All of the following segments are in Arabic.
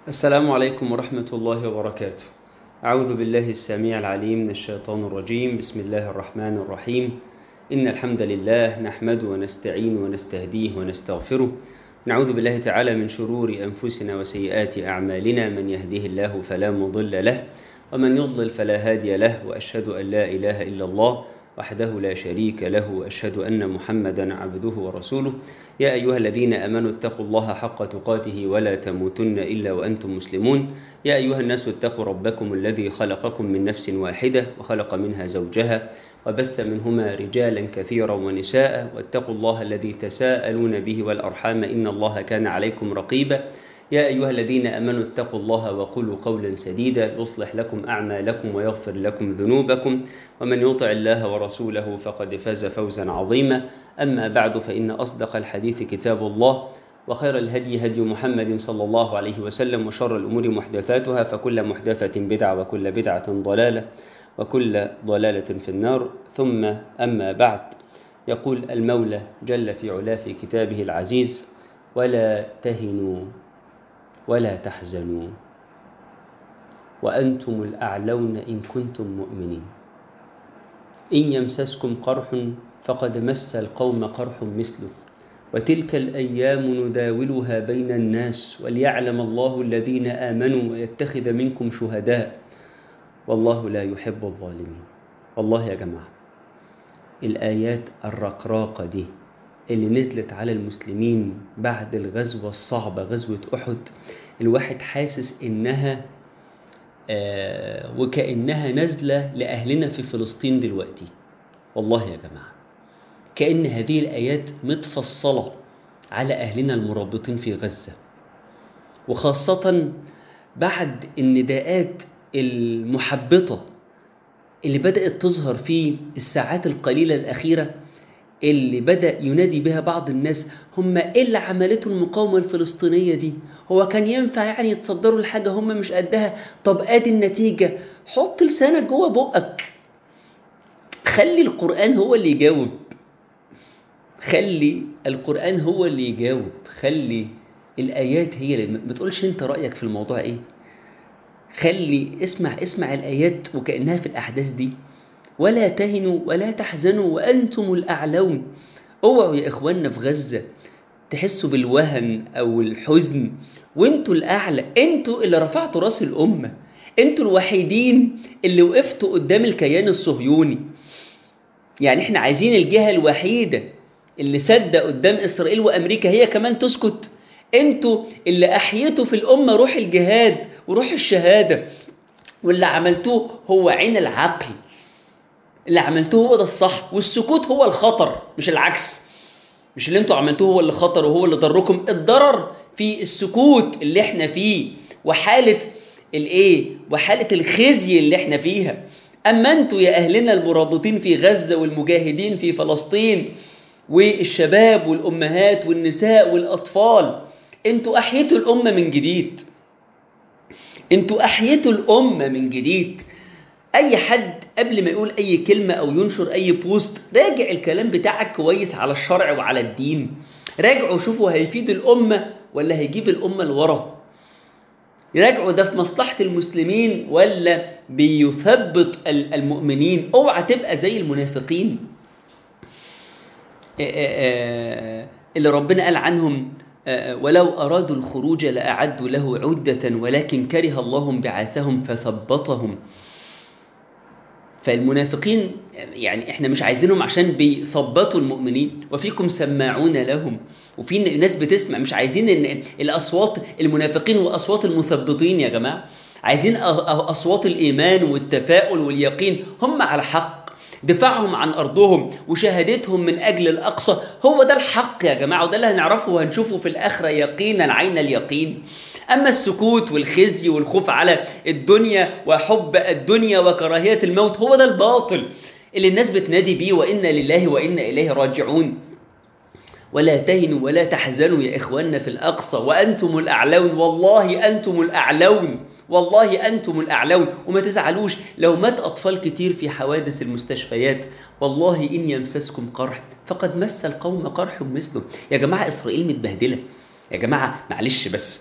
السلام عليكم ورحمة الله وبركاته. أعوذ بالله السميع العليم من الشيطان الرجيم. بسم الله الرحمن الرحيم. إن الحمد لله نحمده ونستعين ونستهديه ونستغفره. نعوذ بالله تعالى من شرور أنفسنا وسيئات أعمالنا، من يهده الله فلا مضل له ومن يضلل فلا هادي له، وأشهد أن لا إله إلا الله وحده لا شريك له، وأشهد أن محمدا عبده ورسوله. يا أيها الذين آمنوا اتقوا الله حق تقاته ولا تموتن إلا وأنتم مسلمون. يا أيها الناس اتقوا ربكم الذي خلقكم من نفس واحدة وخلق منها زوجها وبث منهما رجالا كثيرا ونساء، واتقوا الله الذي تساءلون به والأرحام إن الله كان عليكم رقيبا. يا أيها الذين آمنوا اتقوا الله وقولوا قولا سديدا يصلح لكم أعمالكم ويغفر لكم ذنوبكم، ومن يطع الله ورسوله فقد فاز فوزا عظيما. أما بعد، فإن أصدق الحديث كتاب الله، وخير الهدي هدي محمد صلى الله عليه وسلم، وشر الأمور محدثاتها، فكل محدثة بدعة وكل بدعة ضلالة وكل ضلالة في النار. ثم أما بعد، يقول المولى جل في علاه في كتابه العزيز: ولا تهنوا ولا تحزنوا وأنتم الأعلون إن كنتم مؤمنين. إن يمسسكم قرح فقد مس القوم قرح مثله، وتلك الأيام نداولها بين الناس، وليعلم الله الذين آمنوا ويتخذ منكم شهداء، والله لا يحب الظالمين. والله يا جماعة، الآيات الرقراقة دي اللي نزلت على المسلمين بعد الغزوة الصعبة، غزوة أحد، الواحد حاسس إنها وكأنها نزلة لأهلنا في فلسطين دلوقتي. والله يا جماعة، كأن هذه الآيات متفصلة على أهلنا المرابطين في غزة، وخاصة بعد النداءات المحبطة اللي بدأت تظهر في الساعات القليلة الأخيرة، اللي بدأ ينادي بها بعض الناس: هم إيه اللي عملته المقاومة الفلسطينية دي؟ هو كان ينفع يعني يتصدروا الحاجة هم مش قدها؟ طب آدي النتيجة. حط لسانك جوه بقك، خلي القرآن هو اللي يجاوب، خلي القرآن هو اللي يجاوب، خلي الآيات هي اللي ما تقولش أنت رأيك في الموضوع إيه. خلي اسمع الآيات وكأنها في الأحداث دي. ولا تهنوا ولا تحزنوا وأنتم الأعلون. اوعوا يا إخواننا في غزة تحسوا بالوهن أو الحزن وانتوا الأعلى. انتوا اللي رفعتوا راس الأمة، انتوا الوحيدين اللي وقفتوا قدام الكيان الصهيوني. يعني احنا عايزين الجهة الوحيدة اللي سد قدام إسرائيل وأمريكا هي كمان تسكت. انتوا اللي أحيتوا في الأمة روح الجهاد وروح الشهادة، واللي عملتوه هو عين العقل، اللي عملتوه هو ده الصح، والسكوت هو الخطر مش العكس. مش اللي انتوا عملتوه هو اللي خطر وهو اللي ضركم، الضرر في السكوت اللي احنا فيه وحالة وحالة الخزي اللي احنا فيها. اما انتوا يا اهلنا المرابطين في غزة والمجاهدين في فلسطين والشباب والامهات والنساء والاطفال، انتوا احيتوا الامة من جديد، انتوا احيتوا الامة من جديد. اي حد قبل ما يقول اي كلمة او ينشر اي بوست، راجع الكلام بتاعك كويس على الشرع وعلى الدين. راجعوا شوفوا هيفيد الامة ولا هيجيب الامة لورا. راجعوا ده في مصلحة المسلمين ولا بيثبط المؤمنين. اوعى تبقى زي المنافقين اللي ربنا قال عنهم: ولو أرادوا الخروج لأعدوا له عدة ولكن كره الله بعاثهم فثبطهم. فالمنافقين يعني احنا مش عايزينهم عشان بيثبطوا المؤمنين. وفيكم سماعون لهم، وفي ناس بتسمع. مش عايزين ان الاصوات المنافقين واصوات المثبطين يا جماعه، عايزين اصوات الايمان والتفاؤل واليقين. هم على حق، دفاعهم عن ارضهم وشهادتهم من اجل الاقصى هو ده الحق يا جماعه، وده اللي هنعرفه وهنشوفه في الاخره يقينا عين اليقين. أما السكوت والخزي والخوف على الدنيا وحب الدنيا وكراهية الموت هو ده الباطل اللي الناس بتنادي بيه: وإنا لله وإنا إليه راجعون. ولا تهنوا ولا تحزنوا يا إخواننا في الأقصى وأنتم الأعلون. والله أنتم الأعلون، والله أنتم الأعلون. وما تزعلوش لو مات أطفال كتير في حوادث المستشفيات، والله إن يمسسكم قرح فقد مس القوم قرح مثله. يا جماعة إسرائيل متبهدلة يا جماعة، معلش بس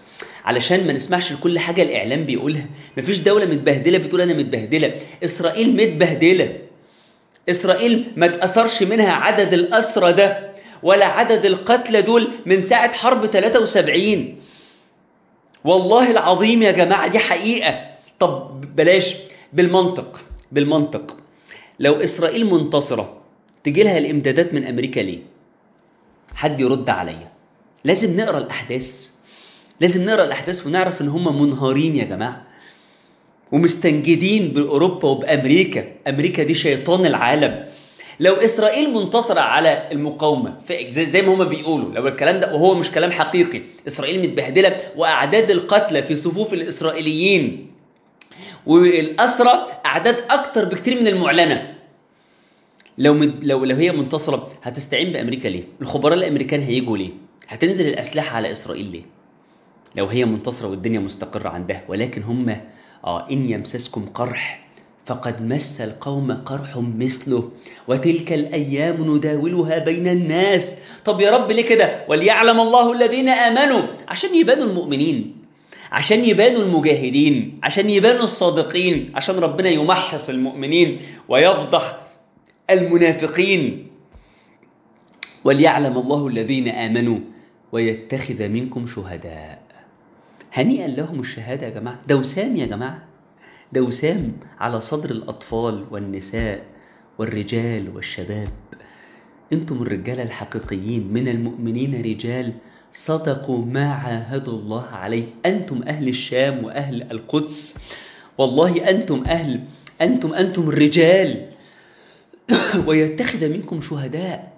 علشان ما نسمعش لكل حاجة الإعلام بيقولها. مفيش دولة متبهدلة بتقول أنا متبهدلة. إسرائيل متبهدلة. إسرائيل ما تأثرش منها عدد الأسرى ده ولا عدد القتلى دول من ساعة حرب 73. والله العظيم يا جماعة دي حقيقة. طب بلاش بالمنطق لو إسرائيل منتصرة تجي لها الإمدادات من أمريكا ليه؟ حد يرد عليا. لازم نقرأ الأحداث ونعرف إن هم منهارين يا جماعة ومستنجدين بأوروبا وبأمريكا. أمريكا دي شيطان العالم. لو إسرائيل منتصرة على المقاومة زي ما هم بيقولوا، لو الكلام ده وهو مش كلام حقيقي، إسرائيل متبهدلة وأعداد القتلى في صفوف الإسرائيليين والأسرى أعداد أكتر بكتير من المعلنة. لو هي منتصرة هتستعين بأمريكا ليه؟ الخبراء الأمريكان هيجوا ليه؟ هتنزل الأسلحة على إسرائيل ليه؟ لو هي منتصرة والدنيا مستقرة عندها. ولكن هم إن يمسسكم قرح فقد مس القوم قرح مثله وتلك الأيام نداولها بين الناس. طب يا رب ليه كده؟ وليعلم الله الذين آمنوا، عشان يبانوا المؤمنين، عشان يبانوا المجاهدين، عشان يبانوا الصادقين، عشان ربنا يمحص المؤمنين ويفضح المنافقين. وليعلم الله الذين آمنوا ويتخذ منكم شهداء. هنيئا لهم الشهادة يا جماعة. ده وسام يا جماعة، ده وسام على صدر الأطفال والنساء والرجال والشباب. انتم الرجال الحقيقيين من المؤمنين، رجال صدقوا ما عاهدوا الله عليه. أنتم أهل الشام وأهل القدس، والله أنتم الرجال. ويتخذ منكم شهداء.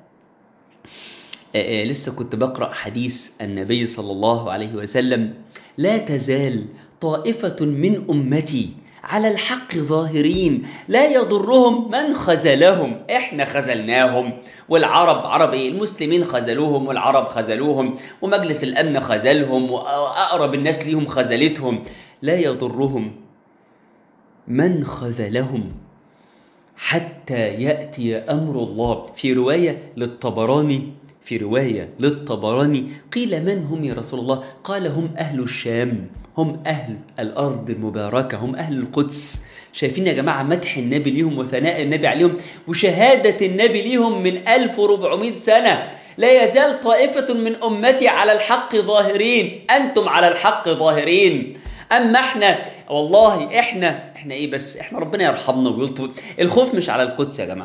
لسه كنت بقرأ حديث النبي صلى الله عليه وسلم: لا تزال طائفة من أمتي على الحق ظاهرين لا يضرهم من خذلهم. احنا خذلناهم، والعرب المسلمين خذلوهم والعرب خذلوهم ومجلس الأمن خذلهم وأقرب الناس ليهم خذلتهم. لا يضرهم من خذلهم حتى يأتي أمر الله. في رواية للطبراني قيل: من هم يا رسول الله؟ قال: هم أهل الشام، هم أهل الأرض المباركة، هم أهل القدس. شايفين يا جماعة مدح النبي ليهم وثناء النبي عليهم وشهادة النبي ليهم من 1400 سنة. لا يزال طائفة من أمتي على الحق ظاهرين. أنتم على الحق ظاهرين. أما إحنا والله إحنا إيه بس؟ إحنا ربنا يرحمنا ويلطف. الخوف مش على القدس يا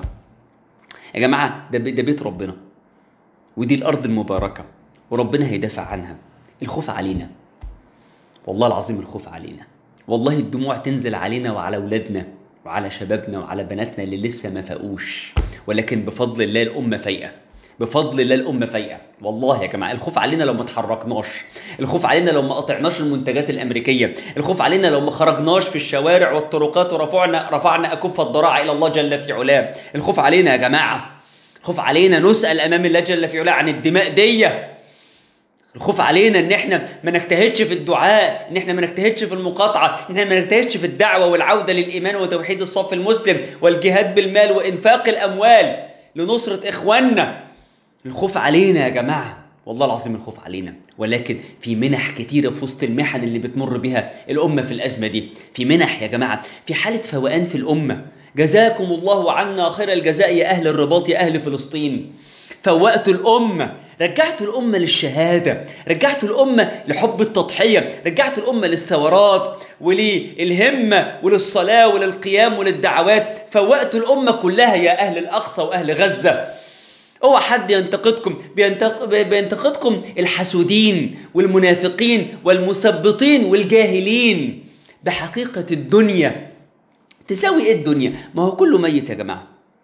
جماعة، ده بيت ربنا ودي الأرض المباركة وربنا هيدافع عنها. الخوف علينا، والله العظيم الخوف علينا. والله الدموع تنزل علينا وعلى أولادنا وعلى شبابنا وعلى بناتنا اللي لسه ما فاقوش، ولكن بفضل الله الأمة فايقة، بفضل الله الأمة فايقة. والله يا جماعة الخوف علينا لو ما تحركناش، الخوف علينا لو ما قطعناش المنتجات الأمريكية، الخوف علينا لو ما خرجناش في الشوارع والطرقات ورفعنا أكف الضراعة إلى الله جل في علاه. الخوف علينا يا جماعة، الخوف علينا نسأل أمام الله جل في علاه عن الدماء دي. الخوف علينا ان احنا ما نجتهدش في الدعاء، ان احنا ما نجتهدش في المقاطعة، ان احنا ما نجتهدش في الدعوة والعودة للإيمان وتوحيد الصف المسلم والجهاد بالمال وإنفاق الأموال لنصرة إخواننا. الخوف علينا يا جماعة، والله العظيم الخوف علينا. ولكن في منح كتيرة في وسط المحن اللي بتمر بها الأمة في الأزمة دي. في منح يا جماعة، في حالة فوقان في الأمة. جزاكم الله عنا خير الجزاء يا أهل الرباط يا أهل فلسطين. فوقتوا الأمة، رجعتوا الأمة للشهادة، رجعتوا الأمة لحب التضحية، رجعتوا الأمة للثورات وللهمة وللصلاة وللقيام وللدعوات. فوقتوا الأمة كلها يا أهل الأقصى وأهل غزة. اوعى حد ينتقدكم، بينتقدكم الحسودين والمنافقين والمثبطين والجاهلين بحقيقة الدنيا. تساوي ايه الدنيا؟ ما هو كله ميت يا جماعة،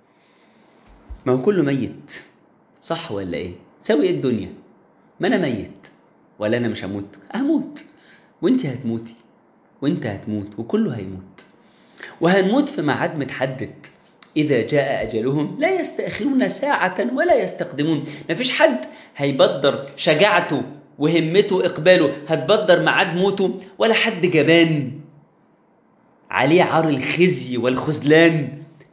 ما هو كله ميت، صح ولا ايه؟ تساوي ايه الدنيا؟ ما انا ميت ولا انا مش هموت وانت هتموتي وانت هتموت وكله هيموت، وهنموت في ميعاد متحدد. إذا جاء أجلهم لا يستأخرون ساعة ولا يستقدمون. مفيش حد هيبدر شجاعته وهمته إقباله هتبدر ميعاد موته، ولا حد جبان عليه عار الخزي والخذلان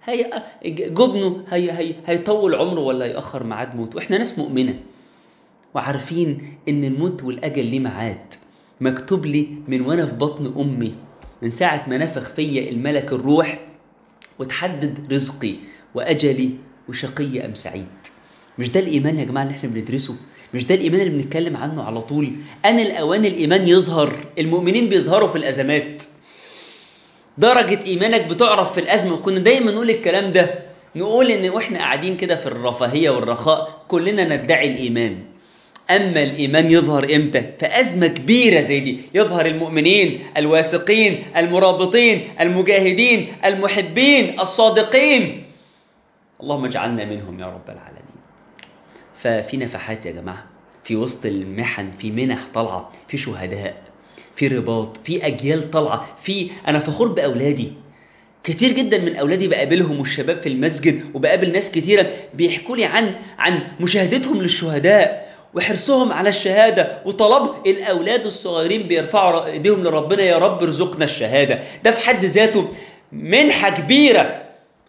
جبنه هيطول عمره ولا يأخر ميعاد موته. وإحنا ناس مؤمنة وعارفين إن الموت والأجل ليه ميعاد. مكتوب لي من وانا في بطن امي، من ساعة ما نفخ فيا الملك الروح وتحدد رزقي واجلي وشقي ام سعيد. مش ده الايمان يا جماعة اللي احنا بندرسه؟ مش ده الايمان اللي بنتكلم عنه على طول؟ انا الاوان الايمان يظهر. المؤمنين بيظهروا في الازمات. درجة ايمانك بتعرف في الازمة. وكنا دايما نقول الكلام ده، نقول ان واحنا قاعدين كده في الرفاهية والرخاء كلنا ندعي الايمان. أما الإيمان يظهر إمتى؟ في أزمة كبيرة زي دي يظهر المؤمنين الواثقين المرابطين المجاهدين المحبين الصادقين. اللهم اجعلنا منهم يا رب العالمين. ففي نفحات يا جماعة، في وسط المحن في منح طالعة، في شهداء، في رباط، في أجيال طالعة. أنا فخور بأولادي. كتير جدا من أولادي بقابلهم والشباب في المسجد، وبقابل ناس كتيرة بيحكوا لي عن مشاهدتهم للشهداء وحرصهم على الشهادة وطلب. الأولاد الصغيرين بيرفعوا ايديهم لربنا، يا رب ارزقنا الشهادة. ده في حد ذاته منحة كبيرة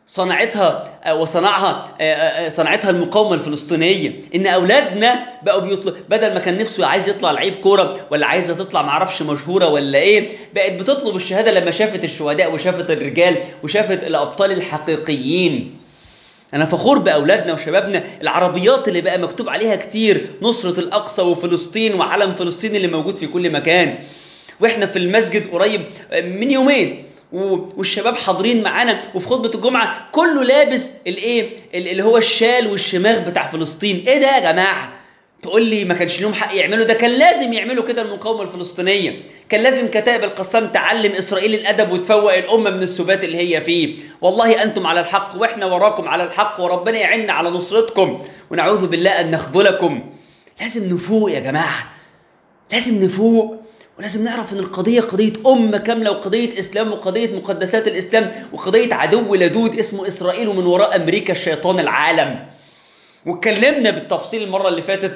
صنعتها المقاومة الفلسطينية. إن أولادنا بقوا بيطلب، بدل ما كان نفسه عايز يطلع لعيب كورة ولا عايزة تطلع معرفش مشهورة ولا إيه، بقت بتطلب الشهادة لما شافت الشهداء وشافت الرجال وشافت الأبطال الحقيقيين. أنا فخور بأولادنا وشبابنا. العربيات اللي بقى مكتوب عليها كتير نصرة الأقصى وفلسطين وعلم فلسطين اللي موجود في كل مكان. وإحنا في المسجد قريب من يومين والشباب حاضرين معانا، وفي خطبة الجمعة كله لابس اللي هو الشال والشماغ بتاع فلسطين. إيه ده يا جماعة؟ تقول لي ما كانش لهم حق يعملوا ده؟ كان لازم يعملوا كده. المقاومة الفلسطينية كان لازم كتائب القسام تعلم إسرائيل الأدب وتفوق الأمة من السبات اللي هي فيه. والله أنتم على الحق وإحنا وراكم على الحق، وربنا يعيننا على نصرتكم، ونعوذ بالله أن نخذلكم. لازم نفوق يا جماعة، لازم نفوق. ولازم نعرف أن القضية قضية أمة كاملة، وقضية إسلام، وقضية مقدسات الإسلام، وقضية عدو لدود اسمه إسرائيل، ومن وراء أمريكا الشيطان العالم. واتكلمنا بالتفصيل المرة اللي فاتت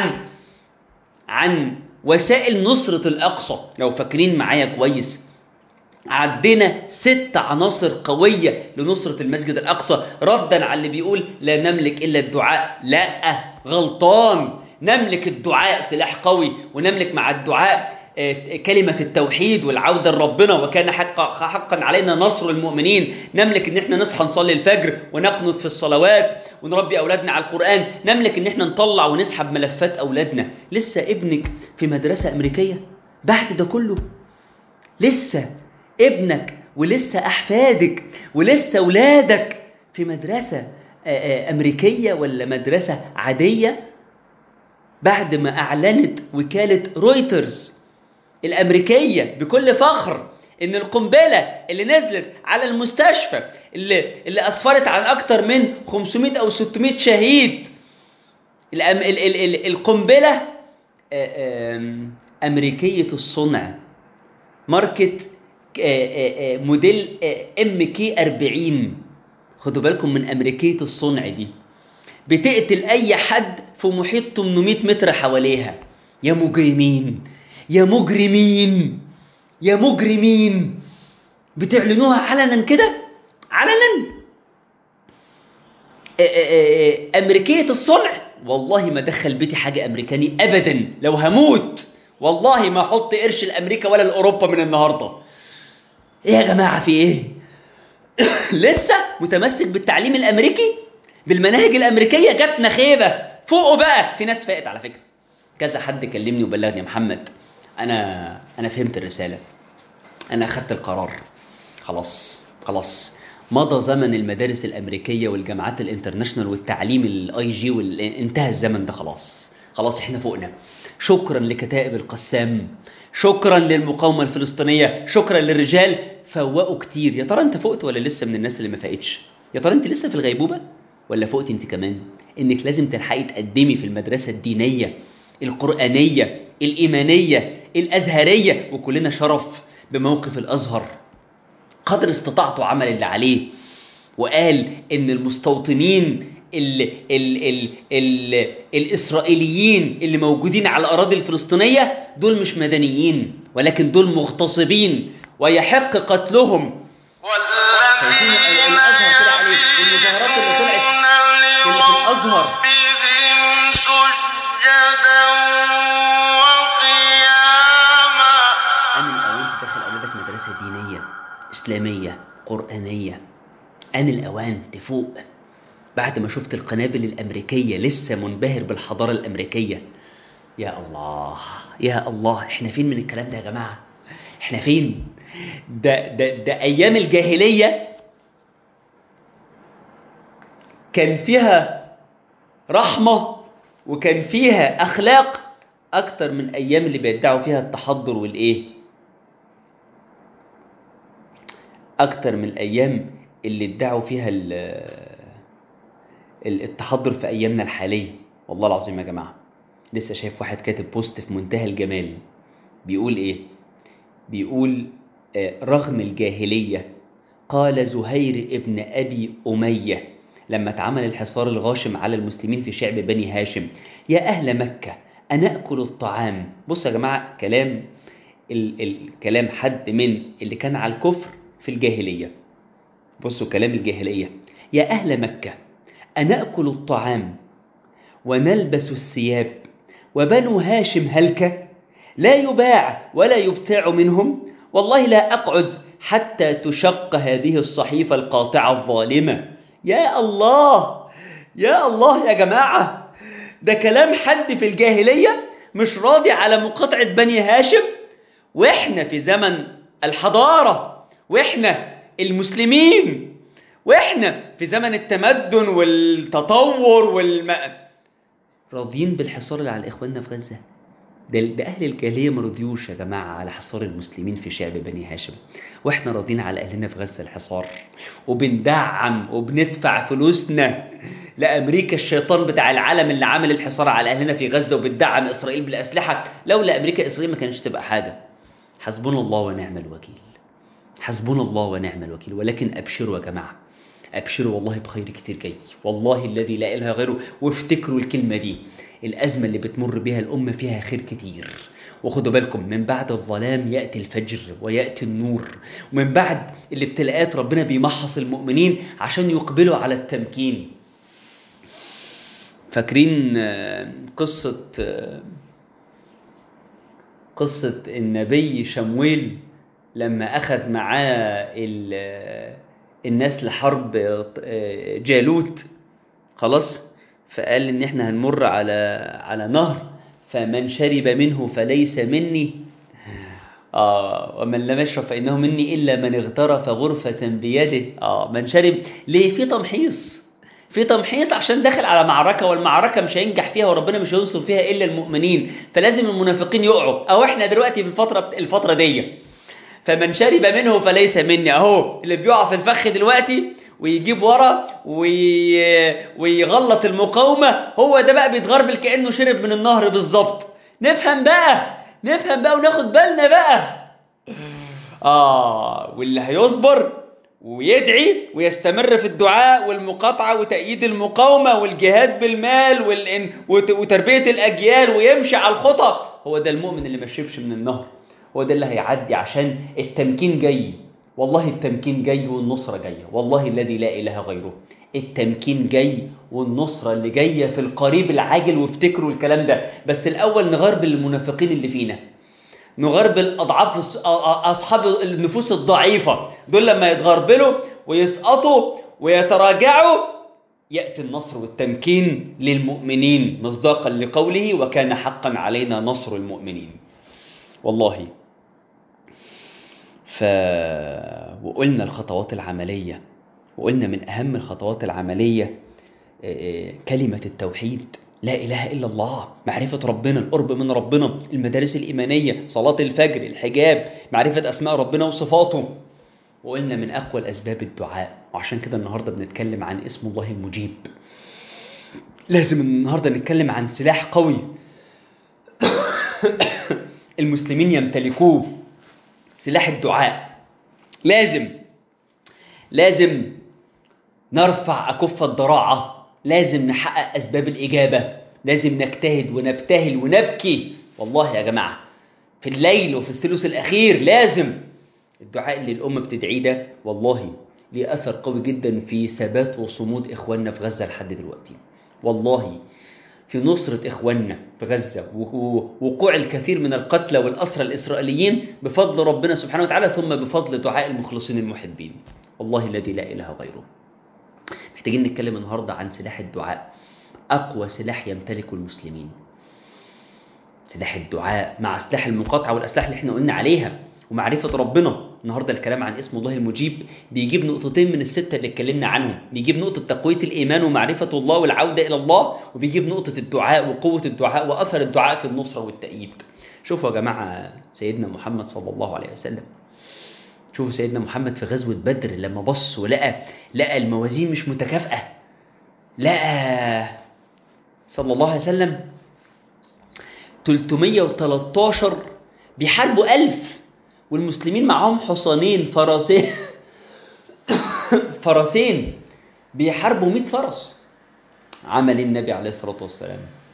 عن وسائل نصرة الأقصى لو فاكرين معايا كويس. عدنا 6 عناصر قوية لنصرة المسجد الأقصى، ردا على اللي بيقول لا نملك إلا الدعاء. لا، غلطان. نملك الدعاء سلاح قوي، ونملك مع الدعاء كلمة التوحيد والعودة لربنا، وكان حقا علينا نصر المؤمنين. نملك ان احنا نصحى نصلي الفجر ونقنط في الصلوات ونربي أولادنا على القرآن. نملك ان احنا نطلع ونسحب ملفات أولادنا. لسه ابنك في مدرسة أمريكية بعد ده كله؟ لسه ابنك ولسه أحفادك ولسه أولادك في مدرسة أمريكية ولا مدرسة عادية؟ بعد ما أعلنت وكالة رويترز الأمريكية بكل فخر إن القنبلة اللي نزلت على المستشفى اللي أسفرت عن أكتر من 500 أو 600 شهيد، القنبلة أمريكية الصنع، ماركة موديل MK40. خدوا بالكم من أمريكية الصنع دي، بتقتل أي حد في محيط 800 متر حواليها. يا مجرمين يا مجرمين يا مجرمين، بتعلنوها علنا كده، علنا. أمريكية الصنع. والله ما دخل بيتي حاجة أمريكاني أبدا. لو هموت والله ما أحط قرش الأمريكا ولا الأوروبا من النهاردة. إيه يا جماعة في إيه؟ لسه متمسك بالتعليم الأمريكي بالمناهج الأمريكية؟ جاتنا خيبة. فوقوا بقى. في ناس فاقت على فكرة. كذا حد كلمني وبلغني يا محمد أنا فهمت الرسالة، أنا أخدت القرار، خلاص مضى زمن المدارس الأمريكية والجامعات الانترناشنال والتعليم الIG انتهى الزمن ده. خلاص احنا فوقنا. شكرا لكتائب القسام، شكرا للمقاومة الفلسطينية، شكرا للرجال فوقوا كتير. يا ترى انت فوقت ولا لسه من الناس اللي ما فاقتش؟ يا ترى انت لسه في الغيبوبة ولا فوقت انت كمان؟ انك لازم تلحقي تقدمي في المدرسة الدينية القرآنية الإيمانية الأزهرية، وكلنا شرف بموقف الأزهر. قدر استطاعته عمل اللي عليه، وقال إن المستوطنين الإسرائيليين اللي موجودين على الأراضي الفلسطينية دول مش مدنيين، ولكن دول مغتصبين ويحق قتلهم. شايفين الأزهر طلع عليه، والمظاهرات اللي طلعت في الأزهر. مدرسة دينية إسلامية قرآنية. آن الأوان تفوق. بعد ما شفت القنابل الأمريكية لسه منبهر بالحضارة الأمريكية. يا الله يا الله، احنا فين من الكلام ده يا جماعة؟ احنا فين؟ ده أيام الجاهلية كان فيها رحمة وكان فيها أخلاق أكتر من أيام اللي بيدعوا فيها التحضر والإيه، أكتر من الأيام اللي ادعوا فيها التحضر في أيامنا الحالية. والله العظيم يا جماعة، لسه شايف واحد كاتب بوست في منتهى الجمال، بيقول إيه؟ بيقول رغم الجاهلية، قال زهير ابن أبي أمية لما اتعمل الحصار الغاشم على المسلمين في شعب بني هاشم: يا أهل مكة أنأكل الطعام. بص يا جماعة، كلام حد من اللي كان على الكفر في الجاهلية. بصوا كلام الجاهلية: يا أهل مكة أنأكل الطعام ونلبس الثياب، وبنو هاشم هلكة لا يباع ولا يبتاع منهم، والله لا أقعد حتى تشق هذه الصحيفة القاطعة الظالمة. يا الله يا الله يا جماعة، ده كلام حد في الجاهلية مش راضي على مقاطعة بني هاشم، وإحنا في زمن الحضارة، وإحنا المسلمين، وإحنا في زمن التمدن والتطور راضيين بالحصار اللي على إخواننا في غزة. ده أهل الجاهلية ما رضيوش يا جماعة على حصار المسلمين في شعب بني هاشم، وإحنا راضيين على أهلنا في غزة الحصار، وبندعم وبندفع فلوسنا لأمريكا الشيطان بتاع العالم اللي عامل الحصار على أهلنا في غزة، وبتدعم إسرائيل بالأسلحة. لولا أمريكا إسرائيل ما كانش تبقى حاجة. حسبنا الله ونعم الوكيل، حسبنا الله ونعم الوكيل. ولكن أبشروا يا جماعة، أبشروا والله بخير كتير جاي، والله الذي لا إله غيره. وافتكروا الكلمة دي، الأزمة اللي بتمر بها الأمة فيها خير كتير. وخدوا بالكم، من بعد الظلام يأتي الفجر ويأتي النور، ومن بعد الابتلاءات ربنا بيمحص المؤمنين عشان يقبلوا على التمكين. فاكرين قصة النبي شمويل لما أخذ معاه الناس لحرب جالوت؟ خلاص، فقال إن إحنا هنمر على نهر، فمن شرب منه فليس مني، ومن لم يشرب فإنه مني إلا من اغترف غرفة بيده. من شرب. ليه؟ في تمحيص عشان داخل على معركة، والمعركة مش هينجح فيها وربنا مش هينصر فيها إلا المؤمنين، فلازم المنافقين يقعوا. أو إحنا دلوقتي في الفترة دي، فمن شرب منه فليس مني. أهو اللي بيقع في الفخ دلوقتي ويجيب ورا ويغلط المقاومة، هو ده بقى بيتغربل كأنه شرب من النهر بالظبط. نفهم بقى وناخد بالنا بقى. واللي هيصبر ويدعي ويستمر في الدعاء والمقاطعة وتأييد المقاومة والجهاد بالمال وتربية الأجيال ويمشي على الخطى، هو ده المؤمن اللي ما شربش من النهر. هو ده اللي هيعدي، عشان التمكين جاي. والله التمكين جاي والنصرة جاية، والله الذي لا إله غيره. التمكين جاي والنصرة اللي جاية في القريب العاجل. وافتكروا الكلام ده. بس الأول نغرب المنافقين اللي فينا، نغرب الأضعاف، أصحاب النفوس الضعيفة دول. لما يتغربلوا ويسقطوا ويتراجعوا، يأتي النصر والتمكين للمؤمنين، مصداقا لقوله: وكان حقا علينا نصر المؤمنين. والله. وقلنا الخطوات العملية، وقلنا من أهم الخطوات العملية كلمة التوحيد، لا إله إلا الله، معرفة ربنا، القرب من ربنا، المدارس الإيمانية، صلاة الفجر، الحجاب، معرفة أسماء ربنا وصفاته. وقلنا من أقوى الأسباب الدعاء، وعشان كده النهاردة بنتكلم عن اسم الله المجيب. لازم النهاردة نتكلم عن سلاح قوي المسلمين يمتلكوه، سلاح الدعاء. لازم نرفع أكف الضراعة، لازم نحقق أسباب الإجابة، لازم نجتهد ونبتهل ونبكي. والله يا جماعة، في الليل وفي الثلث الأخير لازم الدعاء اللي الأمة بتدعيه ده والله ليه أثر قوي جدا في ثبات وصمود إخواننا في غزة لحد دلوقتي. والله في نصرة إخواننا في غزة، ووقوع الكثير من القتلى والأسرى الإسرائيليين بفضل ربنا سبحانه وتعالى، ثم بفضل دعاء المخلصين المحبين. والله الذي لا إله غيره. محتاجين نتكلم النهاردة عن سلاح الدعاء، أقوى سلاح يمتلكه المسلمين. سلاح الدعاء مع سلاح المقاطعة والأسلاح اللي احنا قلنا عليها ومعرفة ربنا. النهاردة الكلام عن اسم الله المجيب بيجيب نقطتين من الستة اللي اتكلمنا عنهم، بيجيب نقطة تقوية الإيمان ومعرفة الله والعودة إلى الله، وبيجيب نقطة الدعاء وقوة الدعاء وأثر الدعاء في النصرة والتأييد. شوفوا يا جماعة سيدنا محمد صلى الله عليه وسلم، شوفوا سيدنا محمد في غزوة بدر لما بص ولقى الموازين مش متكافئة، لقى صلى الله عليه وسلم 313 بيحاربوا 1000 والمسلمين معهم حصانين فرسين بيحاربوا 100 فرس. عمل النبي عليه الصلاة والسلام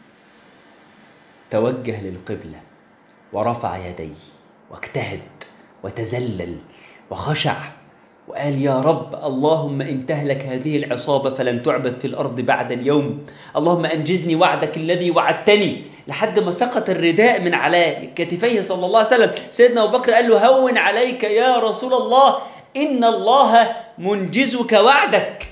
توجه للقبلة ورفع يديه واجتهد وتذلل وخشع وقال يا رب اللهم إن تهلك هذه العصابة فلن تعبد في الأرض بعد اليوم، اللهم أنجزني وعدك الذي وعدتني، لحد ما سقط الرداء من على كتفيه صلى الله عليه وسلم. سيدنا أبو بكر قال له هون عليك يا رسول الله، إن الله منجزك وعدك،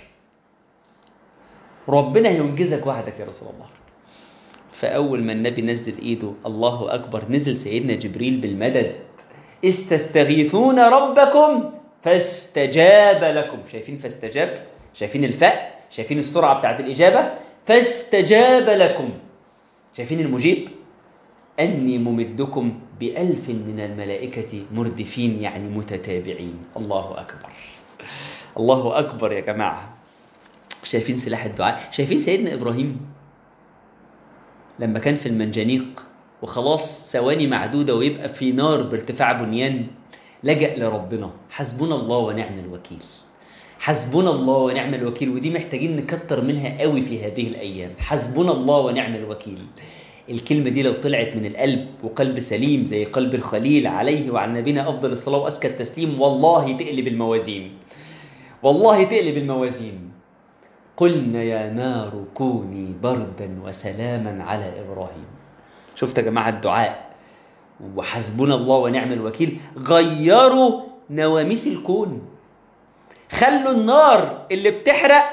ربنا ينجزك وعدك يا رسول الله. فأول ما النبي نزل إيده الله أكبر، نزل سيدنا جبريل بالمدد، استستغيثون ربكم فاستجاب لكم. شايفين فاستجاب؟ شايفين الفاء؟ شايفين السرعة بتاعت الإجابة؟ فاستجاب لكم. شايفين المجيب؟ أني ممدكم ب1000 من الملائكة مردفين، يعني متتابعين. الله أكبر، الله أكبر يا جماعة. شايفين سلاح الدعاء؟ شايفين سيدنا إبراهيم لما كان في المنجنيق وخلاص ثواني معدودة ويبقى في نار بارتفاع بنيان، لجأ لربنا، حسبنا الله ونعم الوكيل، حسبنا الله ونعم الوكيل. ودي محتاجين نكتر منها قوي في هذه الأيام، حسبنا الله ونعم الوكيل. الكلمة دي لو طلعت من القلب وقلب سليم زي قلب الخليل عليه وعلى نبينا أفضل الصلاة وأزكى التسليم، والله تقلب الموازين، والله تقلب الموازين. قلنا يا نار كوني بردا وسلاما على إبراهيم. شفت يا جماعة الدعاء وحسبنا الله ونعم الوكيل غيروا نواميس الكون، خلوا النار اللي بتحرق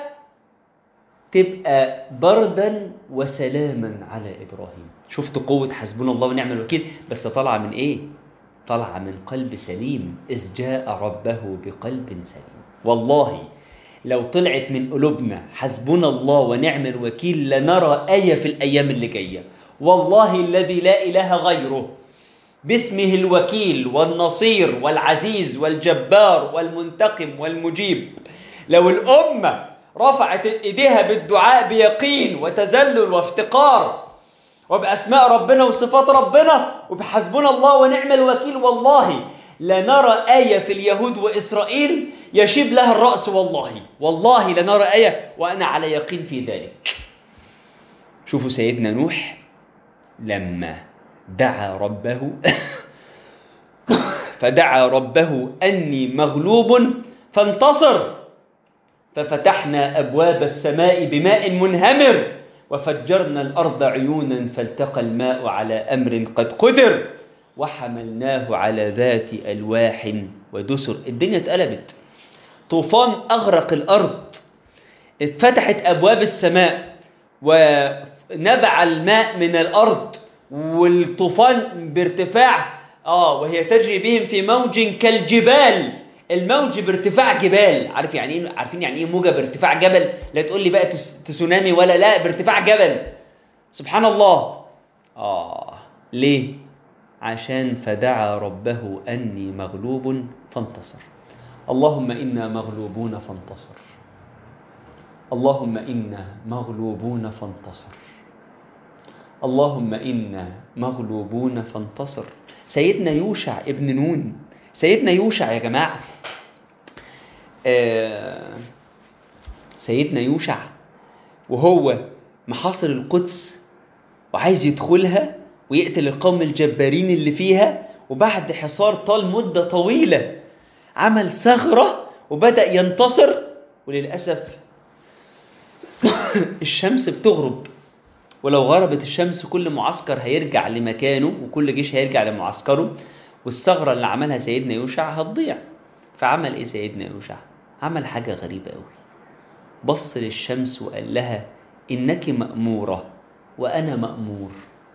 تبقى بردا وسلاما على إبراهيم. شفت قوة حسبنا الله ونعم الوكيل؟ بس طالعة من إيه؟ طالعة من قلب سليم، إذ جاء ربه بقلب سليم. والله لو طلعت من قلوبنا حسبنا الله ونعم الوكيل لنرى آية في الأيام اللي جاية. والله الذي لا إله غيره، باسمه الوكيل والنصير والعزيز والجبار والمنتقم والمجيب. لو الأمة رفعت إيديها بالدعاء بيقين وتذلل وافتقار وبأسماء ربنا وصفات ربنا وبحسبنا الله ونعم الوكيل، والله لنرى آية في اليهود وإسرائيل يشيب لها الرأس. والله لنرى آية، وأنا على يقين في ذلك. شوفوا سيدنا نوح لما دعا ربه فدعا ربه أني مغلوب فانتصر، ففتحنا أبواب السماء بماء منهمر وفجرنا الأرض عيونا فالتقى الماء على أمر قد قدر وحملناه على ذات ألواح ودسر. الدنيا اتقلبت، طوفان أغرق الأرض، اتفتحت أبواب السماء ونبع الماء من الأرض، والطوفان بارتفاع وهي تجري بهم في موج كالجبال. الموج بارتفاع جبال. عارف يعني ايه؟ عارفين يعني ايه موجة بارتفاع جبل؟ لا تقول لي بقى تسونامي ولا لا، بارتفاع جبل. سبحان الله. ليه؟ عشان فدعا ربه أني مغلوب فانتصر. اللهم إنا مغلوبون فانتصر، اللهم إنا مغلوبون فانتصر، اللهم إنا مغلوبون فانتصر. سيدنا يوشع ابن نون، سيدنا يوشع يا جماعة، سيدنا يوشع وهو محاصر القدس وعايز يدخلها ويقتل القوم الجبارين اللي فيها، وبعد حصار طال مدة طويلة عمل ثغرة وبدأ ينتصر، وللأسف الشمس بتغرب ولو غربت الشمس كل معسكر هيرجع لمكانه وكل جيش هيرجع لمعسكره، والثغرة اللي عملها سيدنا يوشع هتضيع. فعمل ايه سيدنا يوشع؟ عمل حاجة غريبة قوي. بص للشمس وقال لها إنك مأمورة وأنا مأمور،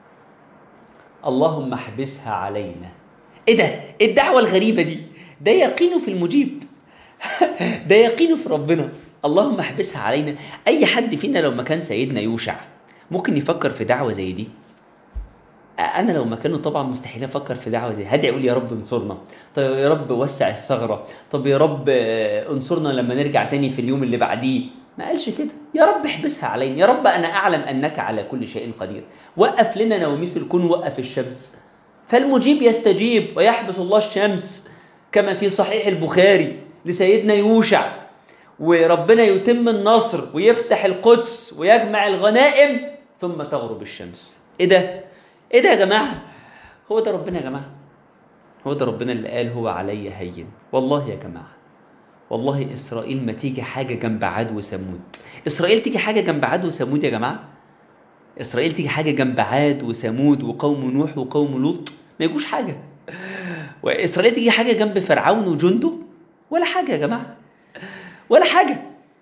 اللهم احبسها علينا. ايه ده؟ الدعوة الغريبة دي، ده يقينه في المجيب. ده يقينه في ربنا. اللهم احبسها علينا. اي حد فينا لو مكان سيدنا يوشع ممكن يفكر في دعوة زي دي؟ انا لو مكانه طبعا مستحيل افكر في دعوة زي دي. هدعي اقول يا رب انصرنا، طب يا رب وسع الثغرة، طب يا رب انصرنا لما نرجع تاني في اليوم اللي بعديه. ما قالش كده. يا رب احبسها علينا، يا رب انا اعلم انك على كل شيء قدير، وقف لنا نواميس الكون، وقف الشمس. فالمجيب يستجيب ويحبس الله الشمس كما في صحيح البخاري لسيدنا يوشع، وربنا يتم النصر ويفتح القدس ويجمع الغنائم ثم تغرب الشمس. ايه ده؟ ايه ده يا جماعة؟ هو ده ربنا يا جماعة؟ هو ده ربنا اللي قال هو علي هين؟ والله يا جماعة، والله إسرائيل ما تيجي حاجة جنب عاد وثمود. إسرائيل تيجي حاجة جنب عاد وثمود يا جماعة؟ إسرائيل تيجي حاجة جنب عاد وثمود وقوم نوح وقوم لوط؟ ما يجوش حاجة. وإسرائيل تيجي حاجة جنب فرعون وجنده؟ ولا حاجة يا جماعة، ولا حاجة.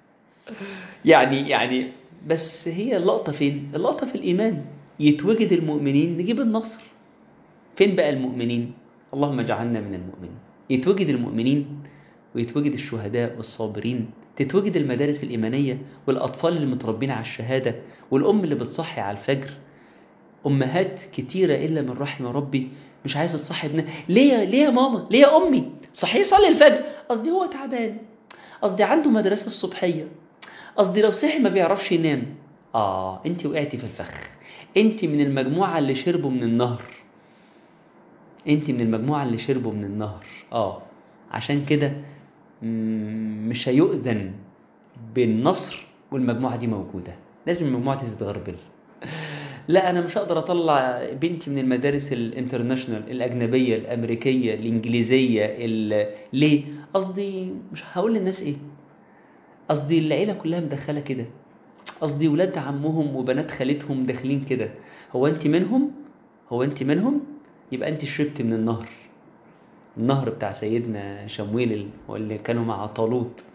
يعني بس هي اللقطة فين؟ اللقطة في الإيمان. يتوجد المؤمنين نجيب النصر. فين بقى المؤمنين؟ اللهم اجعلنا من المؤمنين. يتوجد المؤمنين ويتوجد الشهداء والصابرين، تتوجد المدارس الإيمانية والأطفال اللي متربين على الشهادة، والأم اللي بتصحي على الفجر. أمهات كتيرة إلا من رحم ربي مش عايزة تصحي ابنها. ليه يا ماما؟ ليه يا أمي؟ صحيه صلي الفجر. قصدي هو تعبان، قصدي عنده مدرسة الصبحية، قصدي لو صحي ما بيعرفش ينام. انت وقعتي في الفخ. انت من المجموعة اللي شربوا من النهر. انت من المجموعة اللي شربوا من النهر. عشان كده مش هيؤذن بالنصر والمجموعة دي موجودة. لازم المجموعة دي تتغربل. لا أنا مش هقدر أطلع بنتي من المدارس الانترناشنال، الأجنبية، الأمريكية، الإنجليزية. ليه؟ قصدي مش هقول للناس إيه، قصدي العيلة كلها مدخلة كده، قصدي ولاد عمهم وبنات خالتهم داخلين كده. هو أنت منهم؟ هو أنت منهم؟ يبقى أنت شربت من النهر بتاع سيدنا شمويل واللي كانوا مع طالوت،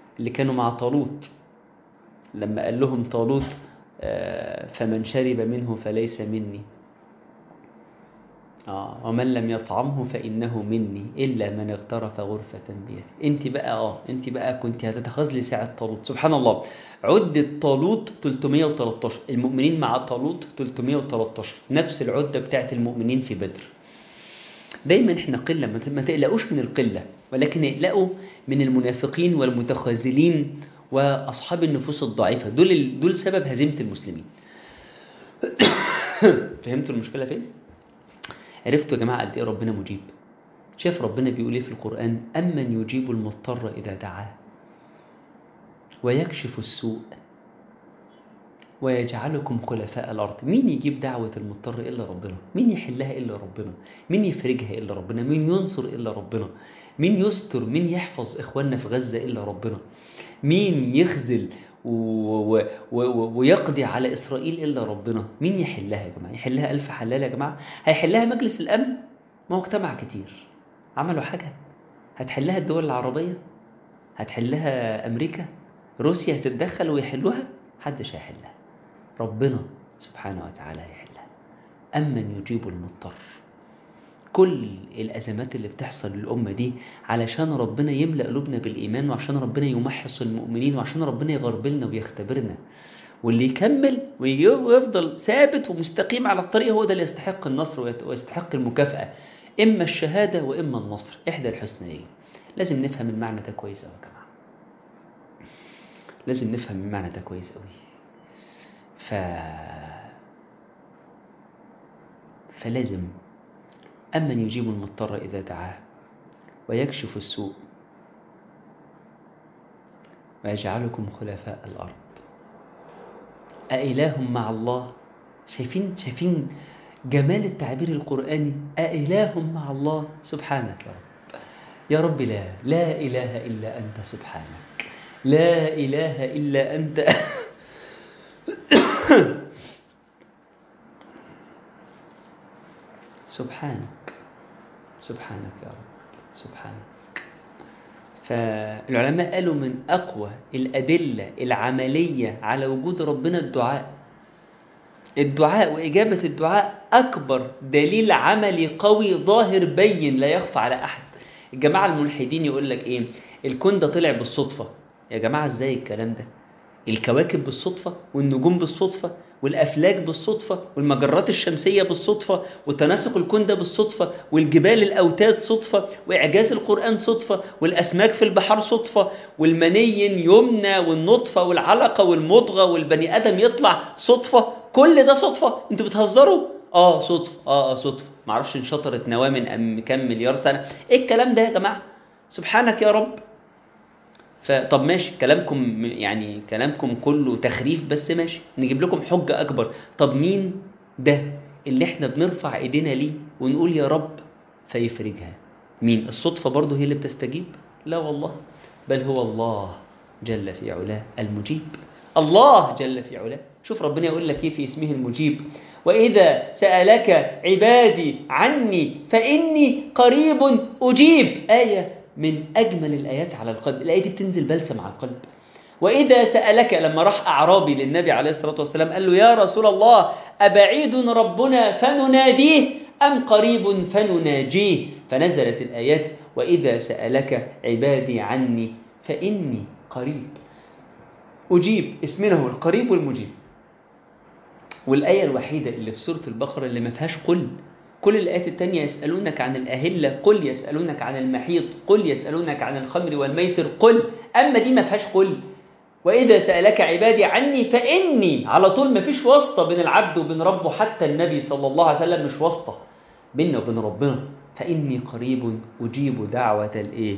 لما قال لهم طالوت فمن شرب منه فليس مني، ومن لم يطعمه فإنه مني إلا من اغترف غرفة بيده. انت بقى كنت هتتخذ ساعة طالوت. سبحان الله، عدة طالوت 313، المؤمنين مع طالوت 313، نفس العدة بتاعت المؤمنين في بدر. دايما احنا قلة، ما تقلقوش من القلة، ولكن اقلقوا من المنافقين والمتخاذلين وأصحاب النفوس الضعيفة. دول سبب هزيمة المسلمين. فهمتوا المشكلة فين؟ عرفتوا يا جماعة قد ايه ربنا مجيب؟ شايف ربنا بيقول ايه في القرآن؟ أمن يجيب المضطر إذا دعاه ويكشف السوء ويجعلكم خلفاء الأرض. مين يجيب دعوة المضطر إلا ربنا؟ مين يحلها إلا ربنا؟ مين يفرجها إلا ربنا؟ مين ينصر إلا ربنا؟ مين يستر؟ مين يحفظ إخواننا في غزة إلا ربنا؟ مين يخذل ويقضي على إسرائيل إلا ربنا؟ مين يحلها يا جماعة؟ يحلها ألف حلال يا جماعة. هيحلها مجلس الأمن؟ ما هو اجتمع كتير عملوا حاجة. هتحلها الدول العربية؟ هتحلها أمريكا؟ روسيا هتتدخل ويحلوها؟ محدش هيحلها، ربنا سبحانه وتعالى يحلها. أمن يجيب المضطر. كل الأزمات اللي بتحصل للأمة دي علشان ربنا يملأ قلوبنا بالإيمان، وعشان ربنا يمحص المؤمنين، وعشان ربنا يغربلنا ويختبرنا. واللي يكمل ويفضل ثابت ومستقيم على الطريق هو ده اللي يستحق النصر ويستحق المكافأة، إما الشهادة وإما النصر، إحدى الحسنيين. لازم نفهم المعنى ده كويس أوي يا جماعة، لازم نفهم المعنى ده كويس أوي. فلازم أمن يجيب المضطر إذا دعاه ويكشف السوء ويجعلكم خلفاء الأرض. أإله مع الله؟ شايفين جمال التعبير القرآني؟ أإله مع الله؟ سبحانك يا رب لا إله إلا أنت، سبحانك لا إله إلا أنت. سبحانك، سبحانك يا رب، سبحانك. فالعلماء قالوا من أقوى الأدلة العملية على وجود ربنا الدعاء وإجابة الدعاء أكبر دليل عملي قوي ظاهر بين لا يخفى على أحد. الجماعة الملحدين يقول لك إيه؟ الكون ده طلع بالصدفة. يا جماعة إزاي الكلام ده؟ الكواكب بالصدفة، والنجوم بالصدفة، والأفلاك بالصدفة، والمجرات الشمسية بالصدفة، وتناسق الكون ده بالصدفة، والجبال الأوتاد صدفة، وإعجاز القرآن صدفة، والأسماك في البحر صدفة، والمني يمنى، والنطفة والعلقة والمضغة، والبني آدم يطلع صدفة. كل ده صدفة؟ انتوا بتهزروا؟ صدفة. صدفة. معرفش انشطرت نواة من كام مليار سنة. ايه الكلام ده يا جماعة؟ سبحانك يا رب. طب ماشي، كلامكم كله تخريف، بس ماشي، نجيب لكم حجة أكبر. طب مين ده اللي احنا بنرفع ايدينا ليه ونقول يا رب فيفرجها؟ مين؟ الصدفة برضه هي اللي بتستجيب؟ لا والله، بل هو الله جل في علاه المجيب. الله جل في علاه. شوف ربنا يقول لك ايه في اسمه المجيب: وإذا سألك عبادي عني فإني قريب أجيب. آية من أجمل الآيات على القلب. الآية دي بتنزل بلسم على القلب. وإذا سألك، لما راح أعرابي للنبي عليه الصلاة والسلام قال له يا رسول الله أبعيد ربنا فنناديه أم قريب فنناجيه؟ فنزلت الآيات: وإذا سألك عبادي عني فإني قريب أجيب. اسمنا هو القريب والمجيب. والآية الوحيدة اللي في سورة البقرة اللي ما فيهاش قل. كل الآيات التانية يسألونك عن الأهلة قل، يسألونك عن المحيط قل، يسألونك عن الخمر والميسر قل. أما دي ما فيهاش قل. وإذا سألك عبادي عني فإني، على طول ما فيش واسطة بين العبد وبين ربه. حتى النبي صلى الله عليه وسلم مش واسطة بيننا وبين ربنا. فإني قريب أجيب دعوة الإيه؟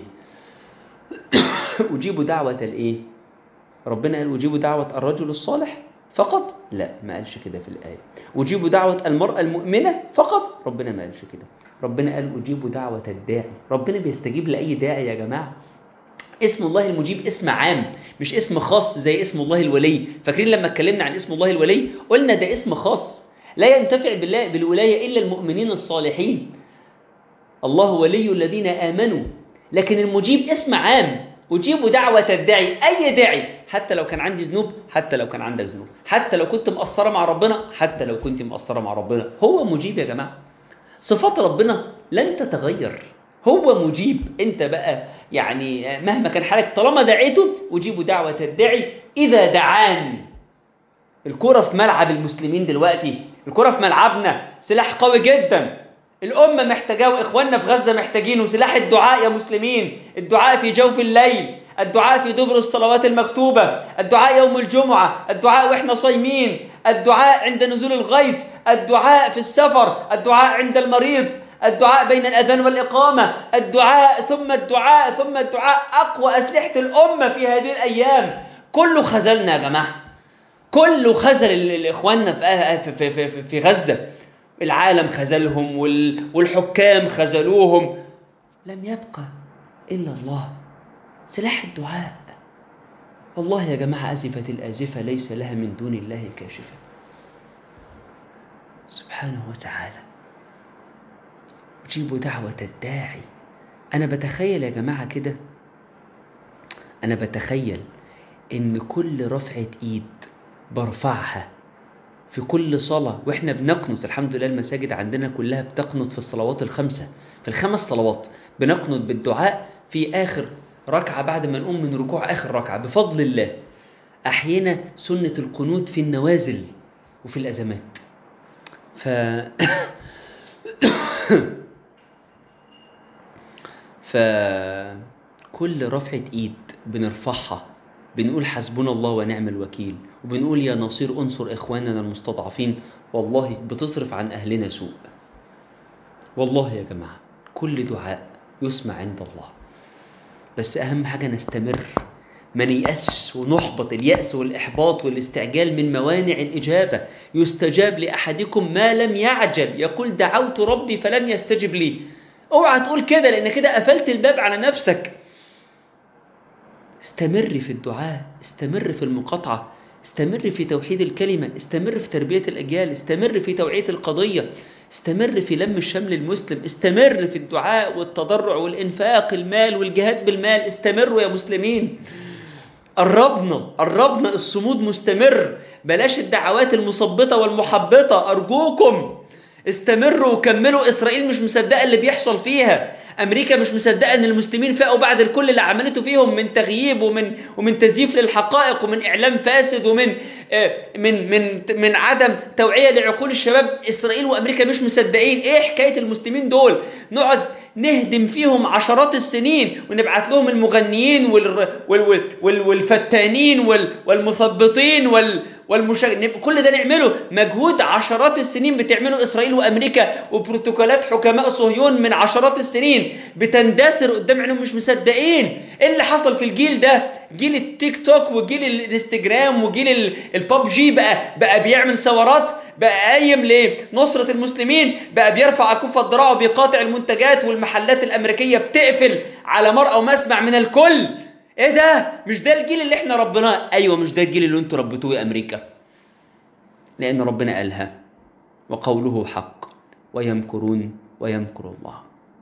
أجيب دعوة الإيه؟ ربنا قال أجيب دعوة الرجل الصالح فقط؟ لا، ما قالش كده في الآية. أجيب دعوة المرأة المؤمنة فقط؟ ربنا ما قالش كده. ربنا قال أجيب دعوة الداعي. ربنا بيستجيب لأي داعي يا جماعة. اسم الله المجيب اسم عام، مش اسم خاص زي اسم الله الولي. فاكرين لما اتكلمنا عن اسم الله الولي قلنا ده اسم خاص، لا ينتفع بالولاية إلا المؤمنين الصالحين. الله ولي الذين آمنوا. لكن المجيب اسم عام. أجيب دعوة الداعي، أي داعي، حتى لو كان عندي ذنوب، حتى لو كان عندك ذنوب، حتى لو كنت مقصرة مع ربنا، حتى لو كنت مقصرة مع ربنا، هو مجيب يا جماعة. صفات ربنا لن تتغير، هو مجيب. انت بقى مهما كان حالك طالما دعيته. أجيب دعوة الداعي إذا دعان. الكرة في ملعب المسلمين دلوقتي، الكرة في ملعبنا، سلاح قوي جدا الأمة محتاجاه، وإخواننا في غزة محتاجينه. سلاح الدعاء يا مسلمين. الدعاء في جوف الليل، الدعاء في دبر الصلوات المكتوبة، الدعاء يوم الجمعة، الدعاء وإحنا صايمين، الدعاء عند نزول الغيث، الدعاء في السفر، الدعاء عند المريض، الدعاء بين الأذان والإقامة، الدعاء ثم الدعاء ثم الدعاء. أقوى أسلحة الأمة في هذه الأيام. كله خذلنا يا جماعة، كله خذل الإخواننا في غزة. العالم خذلهم والحكام خذلوهم. لم يبقى إلا الله، سلاح الدعاء. والله يا جماعة أزفت الآزفة ليس لها من دون الله كاشفة سبحانه وتعالى. أجيب دعوة الداعي. أنا بتخيل يا جماعة كده، أنا بتخيل إن كل رفعة إيد برفعها في كل صلاة وإحنا بنقنط. الحمد لله المساجد عندنا كلها بتقنط في الصلوات الخمسة، في الخمس صلوات بنقنط بالدعاء في آخر ركعة بعد ما نقوم من ركوع آخر ركعة بفضل الله. أحيانا سنة القنوت في النوازل وفي الأزمات. كل رفعة إيد بنرفعها بنقول حسبنا الله ونعم الوكيل، وبنقول يا نصير انصر إخواننا المستضعفين. والله بتصرف عن أهلنا سوء. والله يا جماعة كل دعاء يسمع عند الله، بس أهم حاجة نستمر، ما نيأس ونحبط. اليأس والإحباط والاستعجال من موانع الإجابة. يستجاب لأحدكم ما لم يعجل، يقول دعوت ربي فلم يستجب لي. اوعى تقول كده، لأن كده قفلت الباب على نفسك. استمر في الدعاء، استمر في المقاطعة، استمر في توحيد الكلمة، استمر في تربية الأجيال، استمر في توعية القضية، استمر في لم الشمل المسلم، استمر في الدعاء والتضرع والإنفاق المال والجهاد بالمال. استمروا يا مسلمين، قربنا، الصمود مستمر. بلاش الدعوات المثبطة والمحبطة أرجوكم. استمروا وكملوا. إسرائيل مش مصدقة اللي بيحصل فيها، أمريكا مش مصدقة أن المسلمين فاقوا بعد الكل اللي عملته فيهم من تغييب ومن تزييف للحقائق ومن إعلام فاسد ومن من عدم توعية لعقول الشباب. إسرائيل وأمريكا مش مصدقين. إيه حكاية المسلمين دول؟ نقعد نهدم فيهم عشرات السنين ونبعث لهم المغنيين والفتانين والمثبطين كل ده نعمله مجهود عشرات السنين بتعمله إسرائيل وأمريكا، وبروتوكولات حكماء صهيون من عشرات السنين بتندثر قدام عينهم. مش مصدقين ايه اللي حصل في الجيل ده. جيل التيك توك وجيل الانستجرام وجيل البابجي بقى بيعمل ثورات، بقى قايم لنصرة المسلمين، بقى بيرفع أكف الذراع وبيقاطع المنتجات، والمحلات الأمريكية بتقفل على مرأى ومسمع من الكل. ايه ده؟ مش ده الجيل اللي احنا ربناه؟ ايوه مش ده الجيل اللي انتوا ربيتوه يا امريكا، لان ربنا قالها وقوله حق ويمكرون ويمكر الله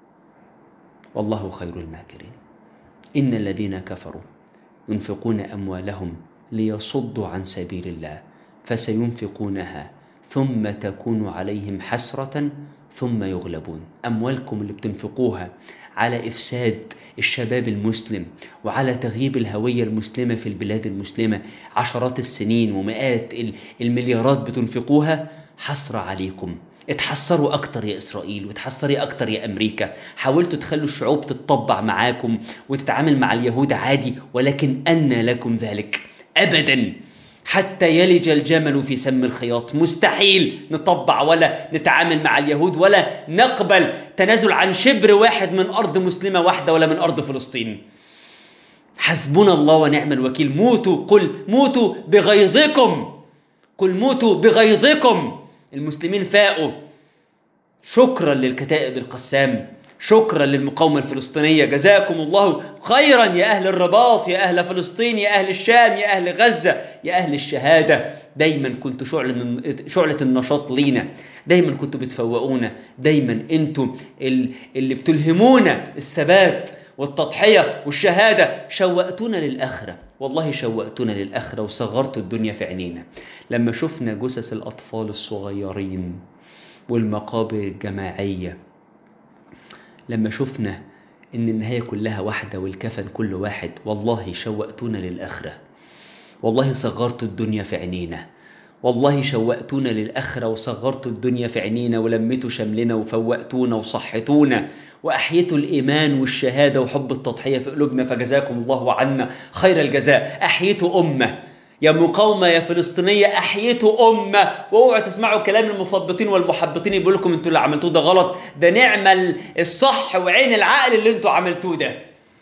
والله خير الماكرين. ان الذين كفروا ينفقون اموالهم ليصدوا عن سبيل الله فسينفقونها ثم تكون عليهم حسرة ثم يغلبون. أموالكم اللي بتنفقوها على إفساد الشباب المسلم وعلى تغييب الهوية المسلمة في البلاد المسلمة، عشرات السنين ومئات المليارات بتنفقوها، حسرة عليكم. اتحسروا أكتر يا إسرائيل، وتحسري أكتر يا أمريكا. حاولتوا تخلوا الشعوب تتطبع معاكم وتتعامل مع اليهود عادي، ولكن أنى لكم ذلك؟ أبداً. حتى يلج الجمل في سم الخياط. مستحيل نطبع ولا نتعامل مع اليهود ولا نقبل تنازل عن شبر واحد من أرض مسلمة واحدة ولا من أرض فلسطين. حسبنا الله ونعم الوكيل. موتوا، قل موتوا بغيظكم، قل موتوا بغيظكم. المسلمين فاقوا. شكرا للكتائب القسام، شكرا للمقاومة الفلسطينية، جزاكم الله خيرا يا أهل الرباط، يا أهل فلسطين، يا أهل الشام، يا أهل غزة، يا أهل الشهادة. دايما كنتوا شعلة النشاط لينا، دايما كنتوا بتفوقونا، دايما انتوا اللي بتلهمونا الثبات والتضحية والشهادة. شوقتونا للآخرة، والله شوقتونا للآخرة وصغرتوا الدنيا في عينينا. لما شفنا جثث الأطفال الصغيرين والمقابر الجماعية، لما شفنا إن النهاية كلها واحدة والكفن كل واحد، والله شوقتونا للآخرة، والله صغرتوا الدنيا في عينينا، والله شوقتونا للآخرة وصغرتوا الدنيا في عينينا، ولميتوا شملنا وفوقتونا وصحتونا وأحيتوا الإيمان والشهادة وحب التضحية في قلوبنا، فجزاكم الله عنا خير الجزاء. أحيتوا أمة يا مقاومة يا فلسطينية، أحيتوا أمة. واوعوا تسمعوا كلام المثبطين والمحبطين يقول لكم انتوا اللي عملتوه ده غلط، ده نعمل الصح وعين العقل اللي انتوا عملتوه ده.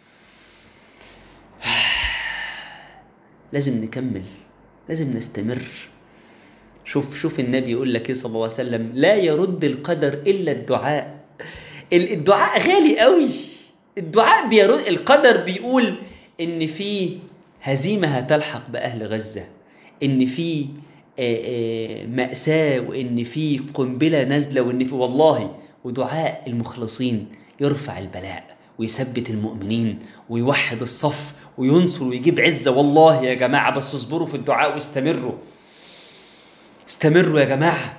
لازم نكمل، لازم نستمر. شوف النبي يقول لك صلى الله عليه وسلم: لا يرد القدر إلا الدعاء. الدعاء غالي قوي. الدعاء بيرد القدر. بيقول إن في هزيمة هتلحق بأهل غزة، إن في مأساة، وإن في قنبلة نازلة، وإن في والله. ودعاء المخلصين يرفع البلاء ويثبت المؤمنين ويوحد الصف وينصر ويجيب عزة. والله يا جماعة بس اصبروا في الدعاء واستمروا. استمروا يا جماعة.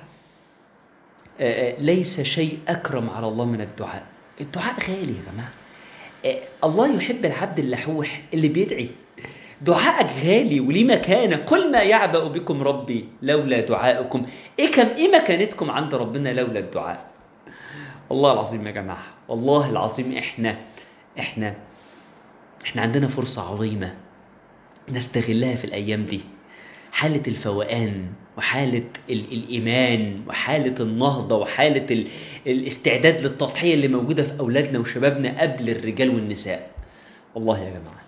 ليس شيء أكرم على الله من الدعاء. الدعاء غالي يا جماعة. الله يحب العبد اللحوح اللي بيدعي. دعائك غالي وليه مكانة. كل ما يعبأ بكم ربي لولا دعائكم. ايه مكانتكم عند ربنا لولا الدعاء؟ والله العظيم يا جماعة، والله العظيم احنا عندنا فرصة عظيمة نستغلها في الأيام دي. حالة الفوقان وحالة الإيمان وحالة النهضة وحالة الاستعداد للتضحية اللي موجودة في أولادنا وشبابنا قبل الرجال والنساء. والله يا جماعة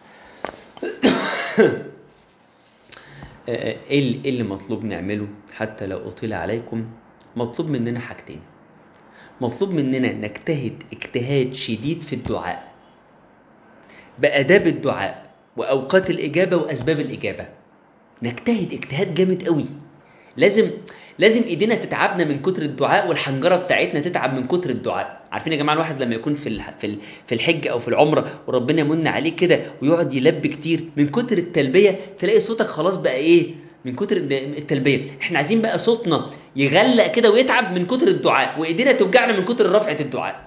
ايه اللي مطلوب نعمله حتى لو أطيل عليكم؟ مطلوب مننا حاجتين. مطلوب مننا نجتهد اجتهاد شديد في الدعاء بآداب الدعاء وأوقات الإجابة وأسباب الإجابة. نجتهد اجتهاد جامد قوي. لازم لازم ايدينا تتعبنا من كتر الدعاء، والحنجره بتاعتنا تتعب من كتر الدعاء. عارفين يا جماعه الواحد لما يكون في الحج او في العمره وربنا يمن عليه كده ويقعد يلبي كتير، من كتر التلبيه تلاقي صوتك خلاص بقى ايه، من كتر التلبيه. احنا عايزين بقى صوتنا يغلق كده ويتعب من كتر الدعاء، وايدينا توجعنا من كتر رفعه الدعاء.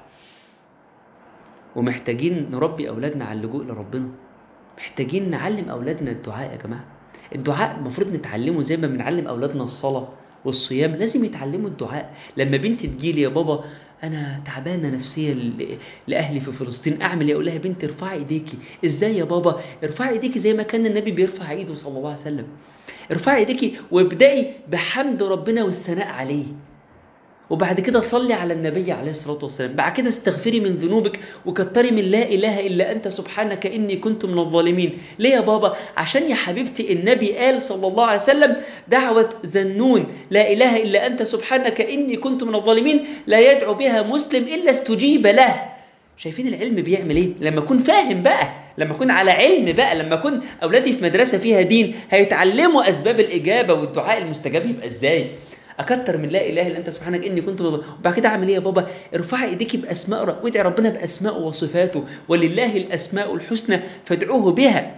ومحتاجين نربي اولادنا على اللجوء لربنا، محتاجين نعلم اولادنا الدعاء يا جماعه. الدعاء المفروض نتعلمه زي ما بنعلم اولادنا الصلاه والصيام، لازم يتعلموا الدعاء. لما بنتي تجيلي يا بابا انا تعبانه نفسيا لاهلي في فلسطين، اعمل ايه؟ اقول لها يا بنتي ارفعي ايديكي. ازاي يا بابا؟ ارفعي ايديكي زي ما كان النبي بيرفع ايده صلى الله عليه وسلم. ارفعي ايديكي وابدأي بحمد ربنا والثناء عليه، وبعد كده صلي على النبي عليه الصلاة والسلام، بعد كده استغفري من ذنوبك وكتري من لا إله إلا أنت سبحانك إني كنت من الظالمين. ليه يا بابا؟ عشان يا حبيبتي النبي قال صلى الله عليه وسلم دعوة ذنون لا إله إلا أنت سبحانك إني كنت من الظالمين لا يدعو بها مسلم إلا استجيب له. شايفين العلم بيعمل إيه؟ لما أكون فاهم بقى، لما أكون على علم بقى، لما أكون أولادي في مدرسة فيها دين هيتعلموا أسباب الإجابة والدعاء المستجاب يبقى إزاي. اكتر من لا اله الا انت سبحانك اني كنت من الظالمين. وبعد كده اعمل ايه يا بابا؟ ارفعي ايديكي باسماء وادعي ربنا باسماء وصفاته، ولله الاسماء الحسنى فادعوه بها.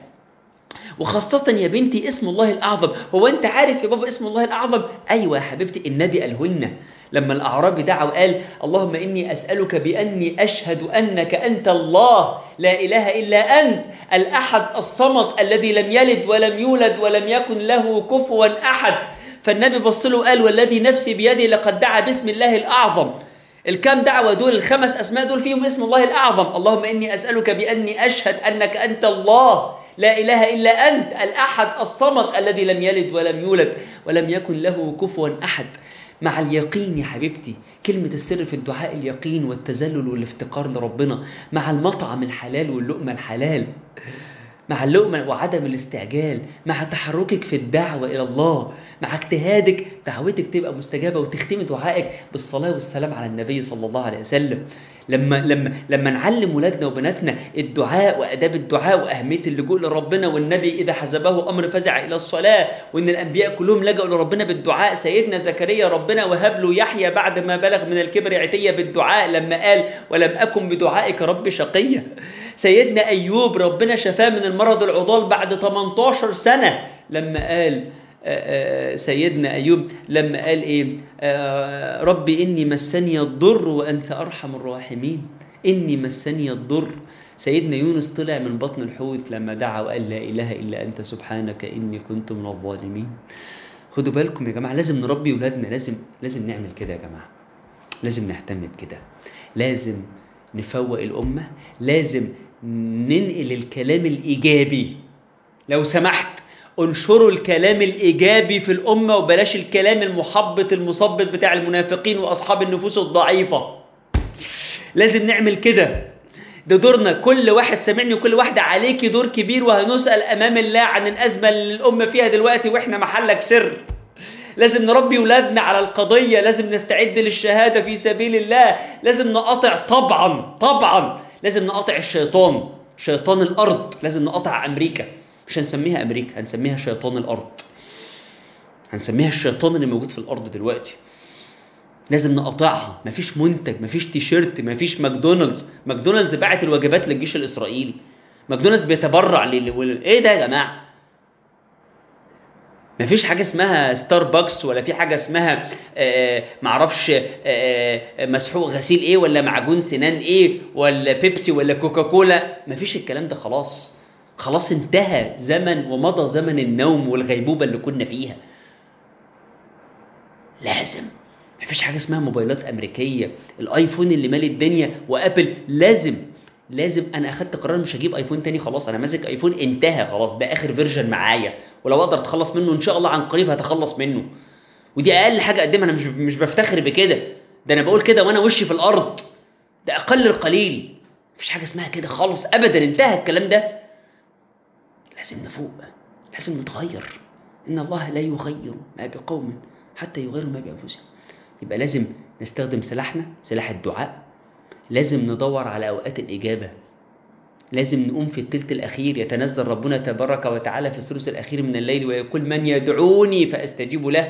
وخاصة يا بنتي اسم الله الاعظم. هو انت عارف يا بابا اسم الله الاعظم؟ ايوه يا حبيبتي، النبي قاله لنا لما الاعرابي دعا وقال اللهم اني اسالك باني اشهد انك انت الله لا اله الا انت الاحد الصمد الذي لم يلد ولم يولد ولم يكن له كفوا احد. فالنبي بص له قال والذي نفسي بيدي لقد دعا باسم الله الأعظم. الكام دعوة دول؟ الخمس أسماء دول فيهم اسم الله الأعظم. اللهم إني أسألك بأني أشهد أنك أنت الله لا إله إلا أنت الأحد الصمد الذي لم يلد ولم يولد ولم يكن له كفوا أحد. مع اليقين يا حبيبتي، كلمة السر في الدعاء اليقين والتذلل والافتقار لربنا، مع المطعم الحلال واللقمة الحلال، مع اللقمة وعدم الاستعجال، مع تحركك في الدعوة إلى الله، مع اجتهادك دعوتك تبقى مستجابة، وتختمي دعائك بالصلاة والسلام على النبي صلى الله عليه وسلم. لما نعلم ولادنا وبناتنا الدعاء وآداب الدعاء وأهمية اللجوء لربنا، والنبي إذا حزبه أمر فزع إلى الصلاة، وإن الأنبياء كلهم لجأوا لربنا بالدعاء. سيدنا زكريا ربنا وهب له يحيى بعد ما بلغ من الكبر عتية بالدعاء لما قال ولم أكن بدعائك رب شقيا. سيدنا أيوب ربنا شفاه من المرض العضال بعد 18 سنة لما قال سيدنا أيوب لما قال إيه؟ ربي إني مسني الضر وأنت أرحم الراحمين، إني مسني الضر. سيدنا يونس طلع من بطن الحوت لما دعا وقال لا إله إلا أنت سبحانك إني كنت من الظالمين. خدوا بالكم يا جماعة، لازم نربي ولادنا، لازم نعمل كده يا جماعة، لازم نهتم بكده، لازم نفوق الأمة، لازم ننقل الكلام الإيجابي. لو سمحت انشروا الكلام الإيجابي في الأمة، وبلاش الكلام المحبط المصبط بتاع المنافقين وأصحاب النفوس الضعيفة. لازم نعمل كده، ده دورنا. كل واحد سمعني وكل واحدة عليكي دور كبير، وهنسأل أمام الله عن الأزمة اللي الأمة فيها دلوقتي وإحنا محلك سر. لازم نربي ولادنا على القضية، لازم نستعد للشهادة في سبيل الله، لازم نقاطع طبعا لازم نقاطع الشيطان، شيطان الأرض. لازم نقاطع أمريكا، مش هنسميها أمريكا، هنسميها شيطان الأرض، هنسميها الشيطان اللي موجود في الأرض دلوقتي. لازم نقاطعها. مفيش منتج، مفيش تيشيرت، مفيش ماكدونالدز باعت الوجبات للجيش الإسرائيلي، ماكدونالدز بيتبرع ايه ده يا جماعة؟ مفيش حاجة اسمها ستاربكس، ولا في حاجة اسمها معرفش مسحوق غسيل ايه، ولا معجون سنان ايه، ولا بيبسي ولا كوكاكولا. مفيش الكلام ده، خلاص انتهى زمن ومضى زمن النوم والغيبوبة اللي كنا فيها. لازم مفيش حاجة اسمها موبايلات أمريكية، الآيفون اللي مالي الدنيا وأبل. لازم أنا أخدت قرار مش هجيب آيفون تاني، خلاص أنا ماسك آيفون انتهى، خلاص ده آخر فيرجن معايا، ولو أقدر أتخلص منه إن شاء الله عن قريب هتخلص منه. ودي أقل حاجة أقدمها، أنا مش بفتخر بكده، ده أنا بقول كده وأنا وشي في الأرض، ده أقل القليل. مفيش حاجة اسمها كده خالص أبدا، انتهى الكلام ده. لازم نفوق، لازم نتغير. إن الله لا يغير ما بقوم حتى يغيروا ما بأنفسهم. يبقى لازم نستخدم سلاحنا، سلاح الدعاء. لازم ندور على أوقات الإجابة، لازم نقوم في الثلث الأخير. يتنزل ربنا تبارك وتعالى في الثلث الأخير من الليل ويقول من يدعوني فأستجيب له.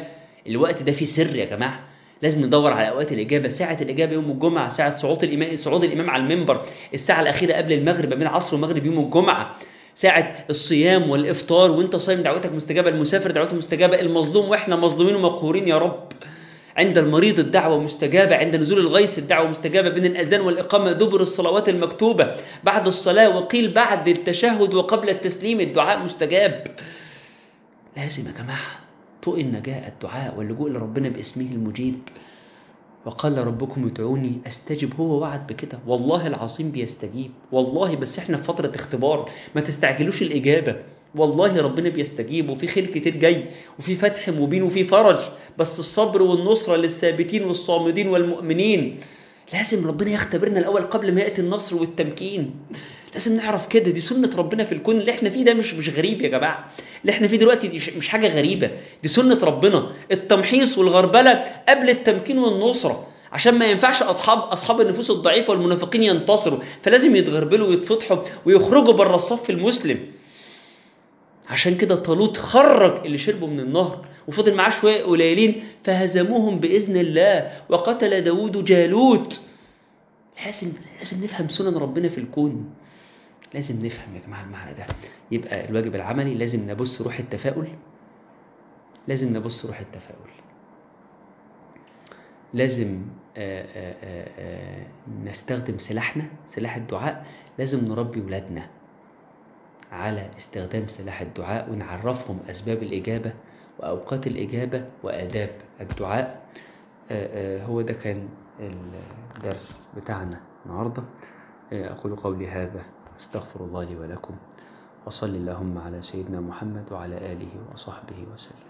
الوقت ده فيه سر يا جماعة. لازم ندور على أوقات الإجابة. ساعة الإجابة يوم الجمعة، ساعة صعود الإمام على المنبر، الساعة الأخيرة قبل المغرب، بين العصر والمغرب يوم الجمعة، ساعة الصيام والإفطار وانت صايم دعوتك مستجابة، المسافر دعوته مستجابة، المظلوم واحنا مظلومين ومقهورين يا رب، عند المريض الدعوة مستجابة، عند نزول الغيث الدعوة مستجابة، بين الأذان والإقامة، دبر الصلوات المكتوبة، بعد الصلاة، وقيل بعد التشهد وقبل التسليم الدعاء مستجاب. لازم يا جماعة طوق النجاة الدعاء واللجوء لربنا باسمه المجيب. وقال ربكم ادعوني استجب، هو وعد بكده، والله العظيم بيستجيب والله. بس احنا في فترة اختبار، ما تستعجلوش الإجابة، والله ربنا بيستجيب وفي خير كتير جاي وفي فتح مبين وفي فرج، بس الصبر والنصرة للثابتين والصامدين والمؤمنين. لازم ربنا يختبرنا الأول قبل ما يأتي النصر والتمكين. لازم نعرف كده، دي سنة ربنا في الكون. اللي احنا فيه ده مش غريب يا جماعة، اللي احنا فيه دلوقتي دي مش حاجة غريبة، دي سنة ربنا. التمحيص والغربلة قبل التمكين والنصرة، عشان ما ينفعش أصحاب النفوس الضعيفة والمنافقين ينتصروا، فلازم يتغربلوا ويتفتحوا ويخرجوا بره الصف المسلم. عشان كده طالوت خرج اللي شربوا من النهر وفضل معاه شوية قليلين فهزموهم بإذن الله، وقتل داود جالوت. لازم نفهم سنن ربنا في الكون، لازم نفهم يا جماعة المعنى ده. يبقى الواجب العملي لازم نبث روح التفاؤل، لازم نبث روح التفاؤل، لازم نستخدم سلاحنا سلاح الدعاء، لازم نربي ولادنا على استخدام سلاح الدعاء ونعرفهم أسباب الإجابة وأوقات الإجابة وآداب الدعاء. هو ده كان الدرس بتاعنا النهاردة. أقول قولي هذا، استغفر الله لي ولكم، وصل اللهم على سيدنا محمد وعلى آله وصحبه وسلم.